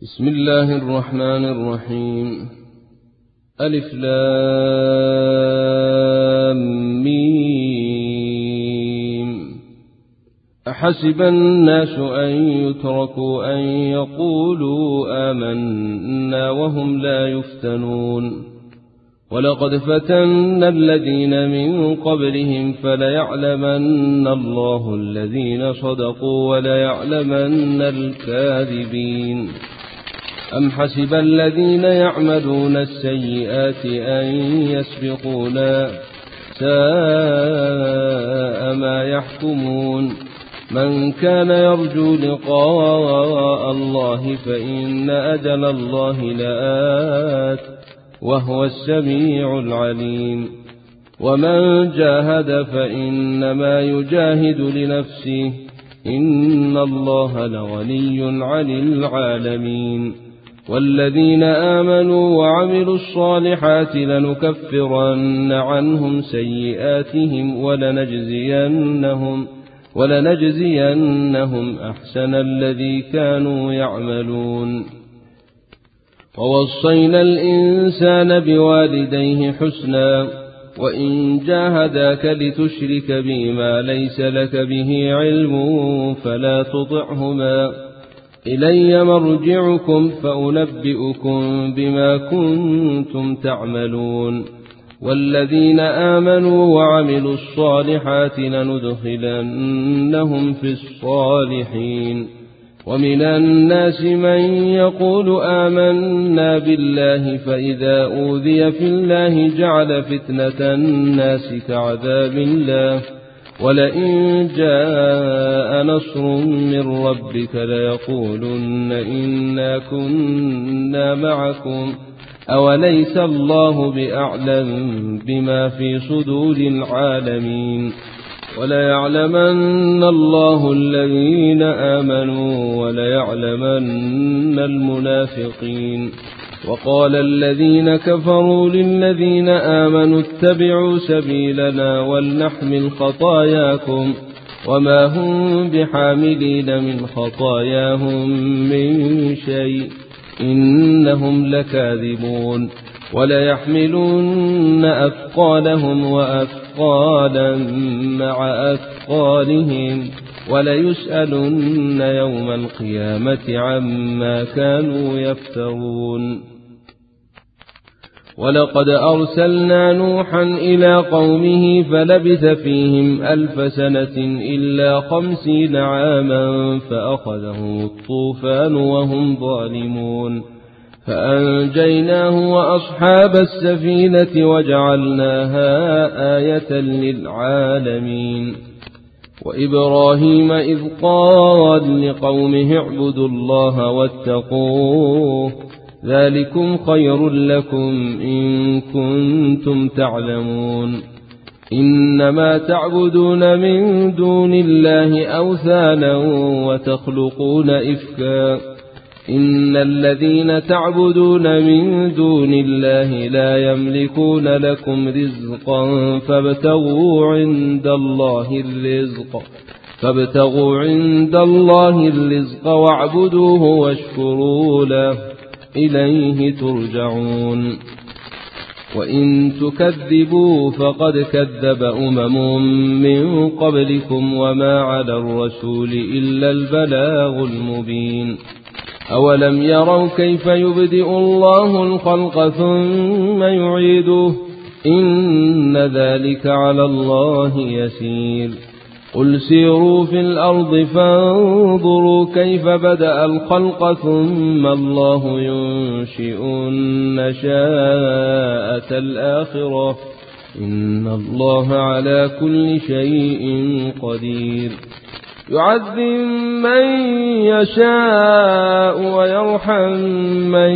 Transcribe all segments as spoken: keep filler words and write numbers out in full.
بسم الله الرحمن الرحيم. ألف لام ميم. أحسب الناس أن يتركوا أن يقولوا آمنا وهم لا يفتنون ولقد فتنا الذين من قبلهم فليعلمن الله الذين صدقوا وليعلمن الكاذبين. أم حسب الذين يعملون السيئات أن يسبقونا ساء ما يحكمون. من كان يرجو لقاء الله فإن أجل الله لآت وهو السميع العليم. ومن جاهد فإنما يجاهد لنفسه إن الله لغني عن العالمين. والذين آمنوا وعملوا الصالحات لنكفرن عنهم سيئاتهم ولنجزينهم ولنجزينهم أحسن الذي كانوا يعملون. ووصينا الإنسان بوالديه حسنا وإن جاهداك لتشرك بما ليس لك به علم فلا تطعهما إلي مرجعكم فأنبئكم بما كنتم تعملون. والذين آمنوا وعملوا الصالحات لندخلنهم في الصالحين. ومن الناس من يقول آمنا بالله فإذا أوذي في الله جعل فتنة الناس كعذاب الله ولئن جاء نصر من ربك ليقولن إنا كنا معكم أوليس الله بأعلم بما في صدور العالمين. وليعلمن الله الذين آمنوا وليعلمن المنافقين. وقال الذين كفروا للذين آمنوا اتبعوا سبيلنا ولنحمل خطاياكم وما هم بحاملين من خطاياهم من شيء إنهم لكاذبون. وليحملن أثقالهم وأثقالا مع أثقالهم وليسألن يوم القيامة عما كانوا يفترون. ولقد أرسلنا نوحا إلى قومه فلبث فيهم ألف سنة إلا خمسين عاما فأخذهم الطوفان وهم ظالمون فأنجيناه وأصحاب السفينة وجعلناها آية للعالمين. وإبراهيم إذ قال لقومه اعبدوا الله واتقوه ذلكم خير لكم إن كنتم تعلمون. إنما تعبدون من دون الله أوثانا وتخلقون إفكا إن الذين تعبدون من دون الله لا يملكون لكم رزقا فابتغوا عند الله الرزق فابتغوا عند الله الرزق واعبدوه واشكروا له إليه ترجعون. وإن تكذبوا فقد كذب أمم من قبلكم وما على الرسول إلا البلاغ المبين. أولم يروا كيف يبدئ الله الخلق ثم يعيده إن ذلك على الله يسير. قل سيروا في الأرض فانظروا كيف بدأ الخلق ثم الله ينشئ النشاءة الآخرة إن الله على كل شيء قدير. يعذب من يشاء ويرحم من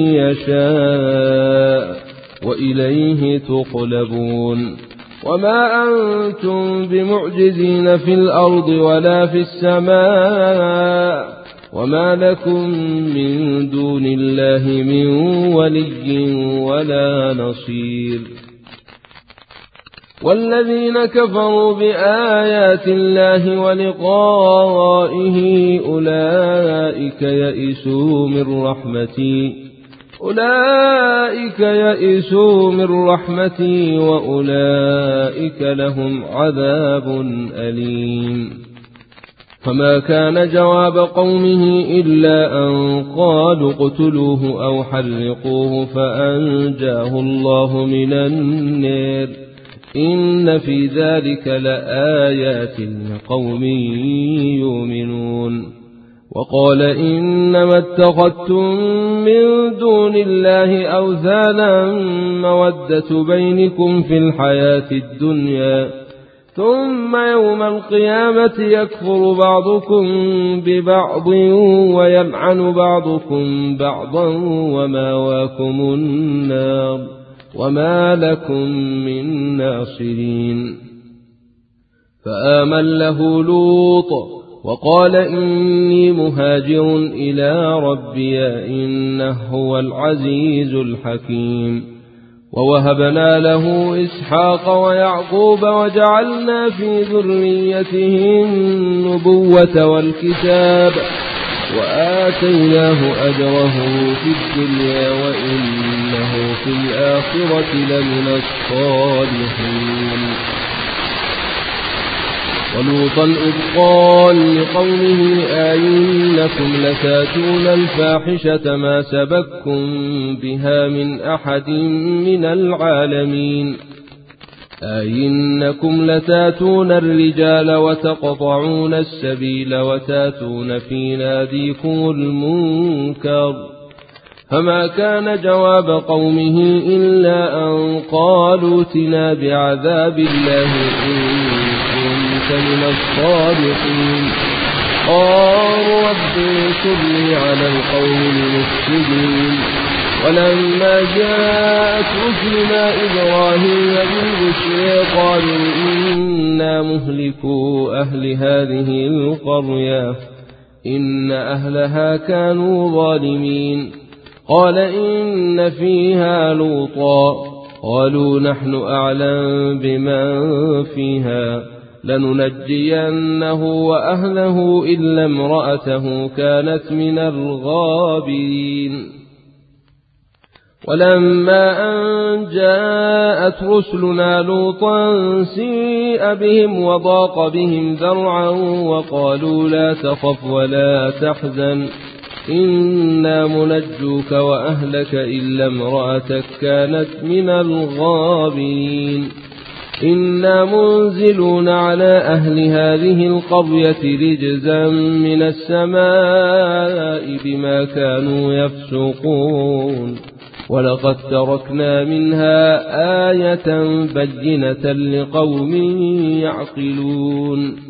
يشاء وإليه تقلبون. وما أنتم بمعجزين في الأرض ولا في السماء وما لكم من دون الله من ولي ولا نصير. والذين كفروا بآيات الله ولقائه أولئك يئسوا من رحمتي أولئك يئسوا من رحمتي وأولئك لهم عذاب أليم. فما كان جواب قومه إلا أن قالوا اقتلوه أو حرقوه فأنجاه الله من النار إن في ذلك لآيات لقوم يؤمنون. وقال إنما اتخذتم من دون الله أوثانا مودة بينكم في الحياة الدنيا ثم يوم القيامة يكفر بعضكم ببعض ويلعن بعضكم بعضا وماواكم النار وما لكم من ناصرين. فآمن له لوط وقال إني مهاجر إلى ربي إنه هو العزيز الحكيم. ووهبنا له إسحاق ويعقوب وجعلنا في ذريته النبوة والكتاب وآتيناه أجره في الدنيا وإنه في الآخرة لمن الصالحين. ولوطا إذ قال لقومه أئنكم لتاتون الفاحشة ما سبقكم بها من أحد من العالمين أئنكم لتاتون الرجال وتقطعون السبيل وتاتون في ناديكم المنكر. فما كان جواب قومه إلا أن قالوا ائتنا بعذاب الله إن كنت من الصادقين. قالوا رب انصرني على القوم المفسدين. ولما جاءت رسلنا إبراهيم بالبشرى قالوا إنا مهلكو أهل هذه القرية إن أهلها كانوا ظالمين. قال إن فيها لوطا قالوا نحن أعلم بمن فيها لننجينه وأهله إلا امرأته كانت من الغابرين. ولما أن جاءت رسلنا لوطا سيء بهم وضاق بهم ذرعا وقالوا لا تخف ولا تحزن إنا منجوك وأهلك إلا امرأتك كانت من الغابرين. إنا منزلون على أهل هذه القرية رجزا من السماء بما كانوا يفسقون. ولقد تركنا منها آية بينة لقوم يعقلون.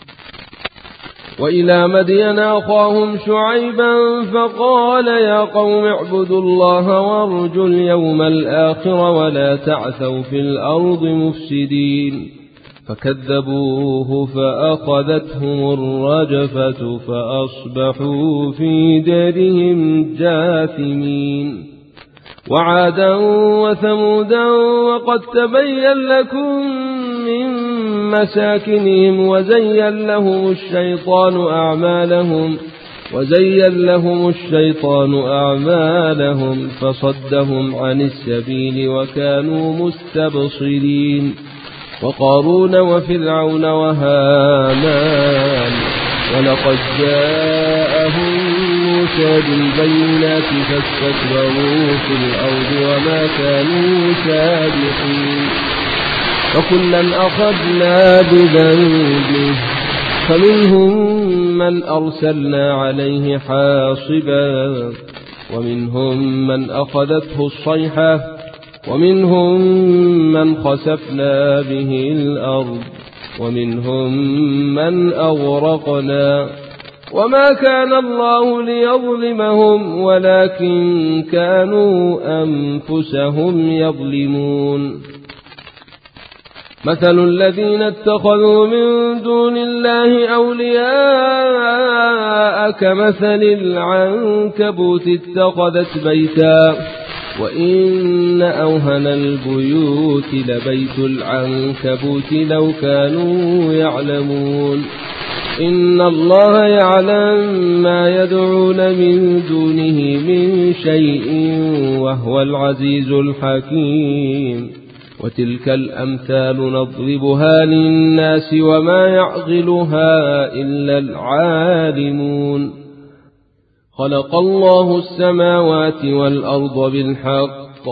وإلى مدين أخاهم شعيبا فقال يا قوم اعبدوا الله وارجوا اليوم الآخر ولا تعثوا في الأرض مفسدين. فكذبوه فأخذتهم الرجفة فأصبحوا في دارهم جاثمين. وعادا وثمودا وقد تبين لكم من مساكنهم وزين لهم الشيطان أعمالهم وزين لهم الشيطان أعمالهم فصدهم عن السبيل وكانوا مستبصرين. وقارون وفرعون وهامان ولقد جاءهم موسى بالبينات فاستكبروا في الأرض وما كانوا سابقين. وكلا أخذنا بذنبه فمنهم من أرسلنا عليه حاصبا ومنهم من أخذته الصيحة ومنهم من خسفنا به الأرض ومنهم من أغرقنا. وما كان الله ليظلمهم ولكن كانوا أنفسهم يظلمون. مثل الذين اتخذوا من دون الله أولياء كمثل العنكبوت اتخذت بيتا وإن أوهن البيوت لبيت العنكبوت لو كانوا يعلمون إن الله يعلم ما يدعون من دونه من شيء وهو العزيز الحكيم وتلك الأمثال نضربها للناس وما يعقلها إلا العالمون خلق الله السماوات والأرض بالحق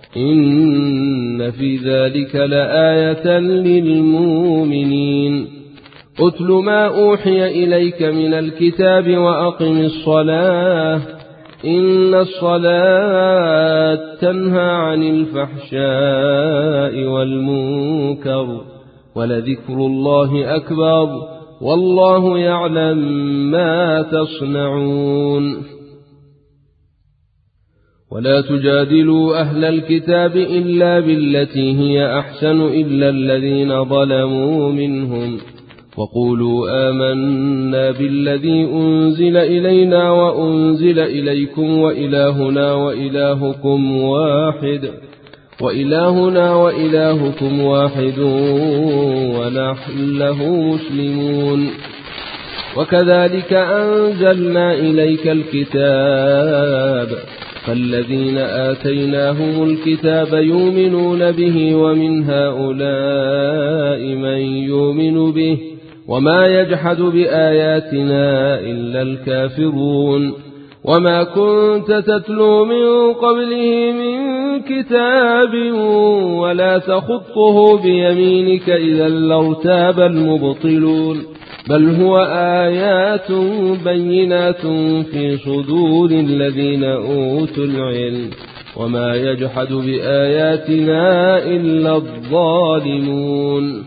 إن في ذلك لآية للمؤمنين أتل ما أوحي إليك من الكتاب وأقم الصلاة إن الصلاة تنهى عن الفحشاء والمنكر ولذكر الله أكبر والله يعلم ما تصنعون ولا تجادلوا أهل الكتاب إلا بالتي هي أحسن إلا الذين ظلموا منهم وقولوا آمنا بالذي أنزل إلينا وأنزل إليكم وإلهنا وإلهكم واحد وإلهنا وإلهكم واحد ونحن له مسلمون وكذلك أنزلنا إليك الكتاب فالذين آتيناهم الكتاب يؤمنون به ومن هؤلاء من يؤمن به وما يجحد بآياتنا إلا الكافرون وما كنت تتلو من قبله من كتاب ولا تخطه بيمينك إذا لارتاب المبطلون بل هو آيات بينات في صدور الذين أوتوا العلم وما يجحد بآياتنا إلا الظالمون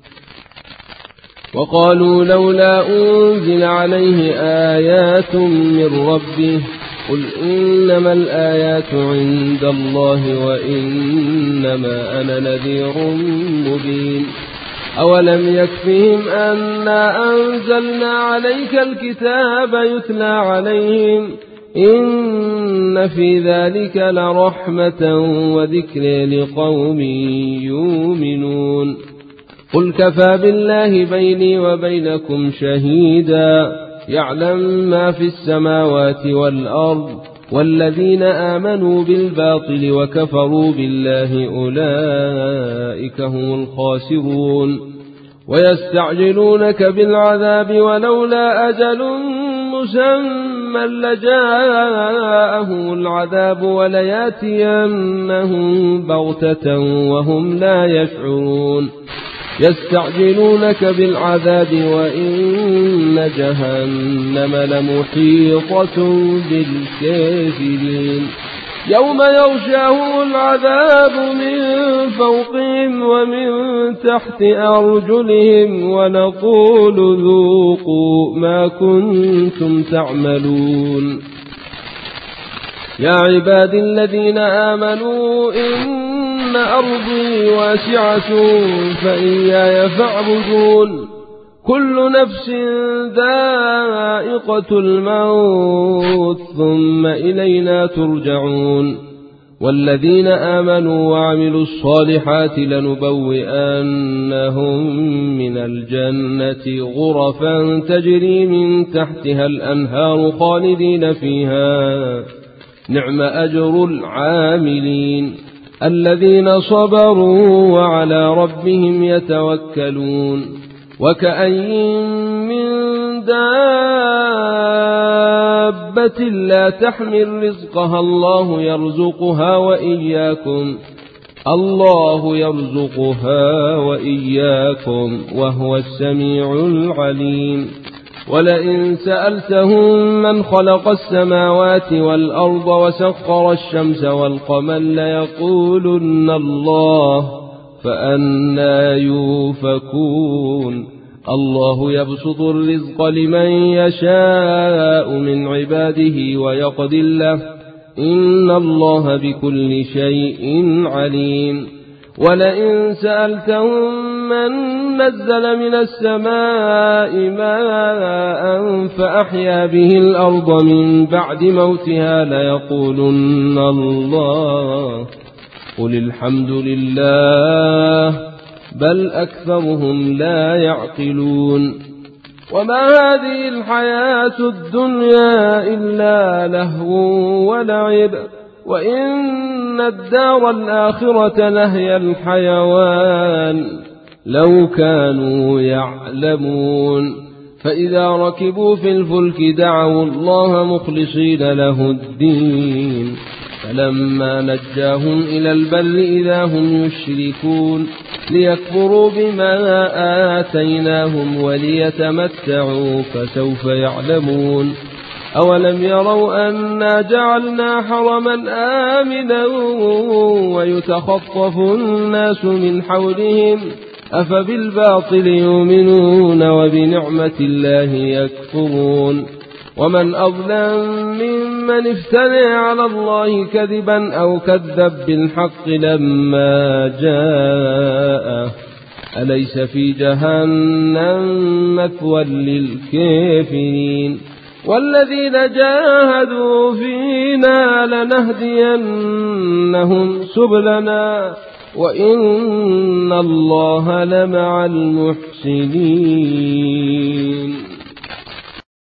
وقالوا لولا أنزل عليه آيات من ربه قل إنما الآيات عند الله وإنما أنا نذير مبين أولم يكفهم أنا أنزلنا عليك الكتاب يتلى عليهم إن في ذلك لرحمة وذكر لقوم يؤمنون قل كفى بالله بيني وبينكم شهيدا يعلم ما في السماوات والأرض والذين آمنوا بالباطل وكفروا بالله أولئك هم الخاسرون ويستعجلونك بالعذاب ولولا أجل مسمى لجاءهم العذاب ولياتينهم بغتة وهم لا يشعرون يستعجلونك بالعذاب وإن جهنم لمحيطة بالكافرين يوم يغشاهم العذاب من فوقهم ومن تحت أرجلهم ونقول ذوقوا ما كنتم تعملون يا عباد الذين آمنوا إن أرضي واسعة فإياي فاعبدون كل نفس ذائقة الموت ثم إلينا ترجعون والذين آمنوا وعملوا الصالحات لنبوئنهم من الجنة غرفا تجري من تحتها الأنهار خالدين فيها نعم أجر العاملين الذين صبروا وعلى ربهم يتوكلون وكأين من دابة لا تحمل رزقها الله يرزقها وإياكم الله يرزقها وإياكم وهو السميع العليم ولئن سألتهم من خلق السماوات والأرض وسخر الشمس والقمر ليقولن الله فأنى يوفكون الله يبسط الرزق لمن يشاء من عباده ويقدر له إن الله بكل شيء عليم ولئن سألتهم أمن نزل من السماء ماء فأحيا به الأرض من بعد موتها ليقولن الله قل الحمد لله بل أكثرهم لا يعقلون وما هذه الحياة الدنيا إلا لهو ولعب وإن الدار الآخرة لهي الحيوان لو كانوا يعلمون فإذا ركبوا في الفلك دعوا الله مخلصين له الدين فلما نجاهم إلى البر إذا هم يشركون ليكفروا بما آتيناهم وليتمتعوا فسوف يعلمون أولم يروا أنا جعلنا حرما آمنا ويتخطف الناس من حولهم أفبالباطل يؤمنون وبنعمة الله يكفرون ومن أظلم ممن افترى على الله كذبا أو كذب بالحق لما جاءه أليس في جهنم مثوى للكافرين والذين جاهدوا فينا لنهدينهم سبلنا وإن الله لمع المحسنين